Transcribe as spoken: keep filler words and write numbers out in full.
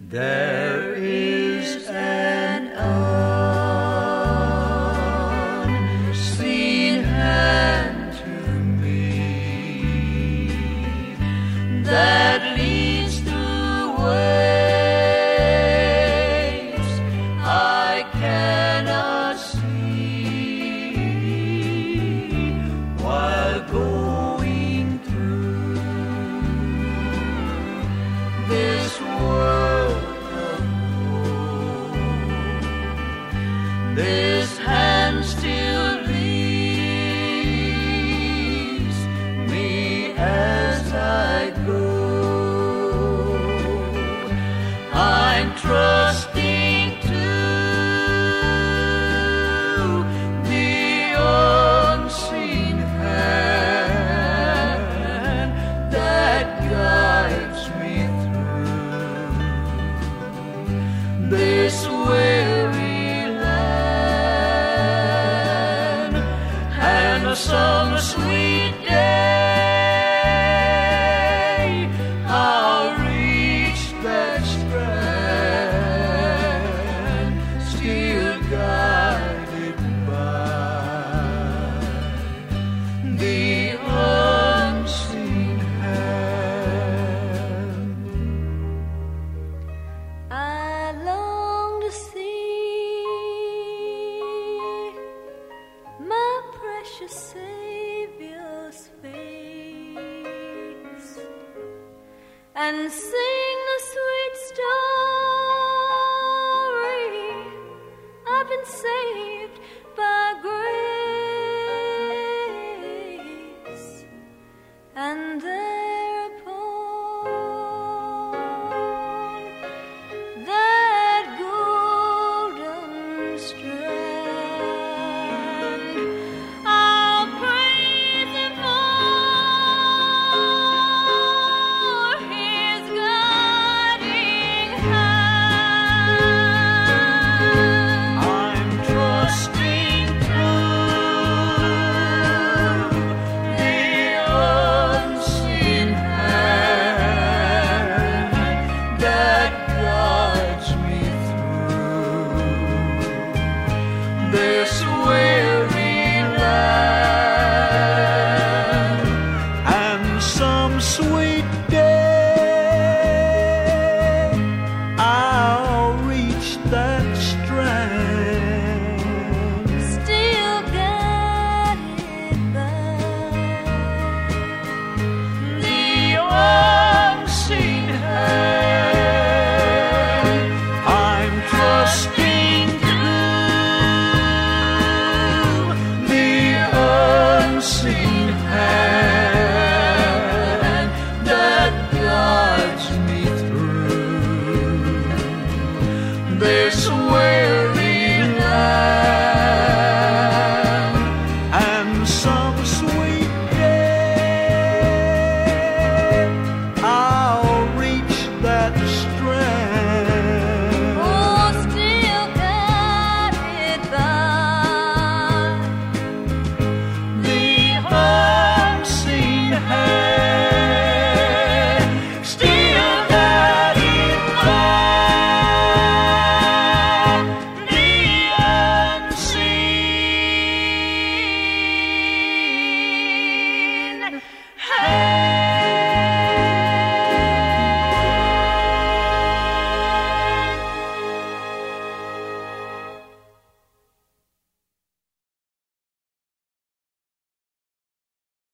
There is an unseen hand to me that leads through ways I cannot see while going through this world. This hand still leads me as I go. I'm trusting to the unseen hand that guides me through this weary some sweet day I'll reach that strand, still guided by the unseen hand. I long to see my precious Savior's face and sing the sweet story I've been saved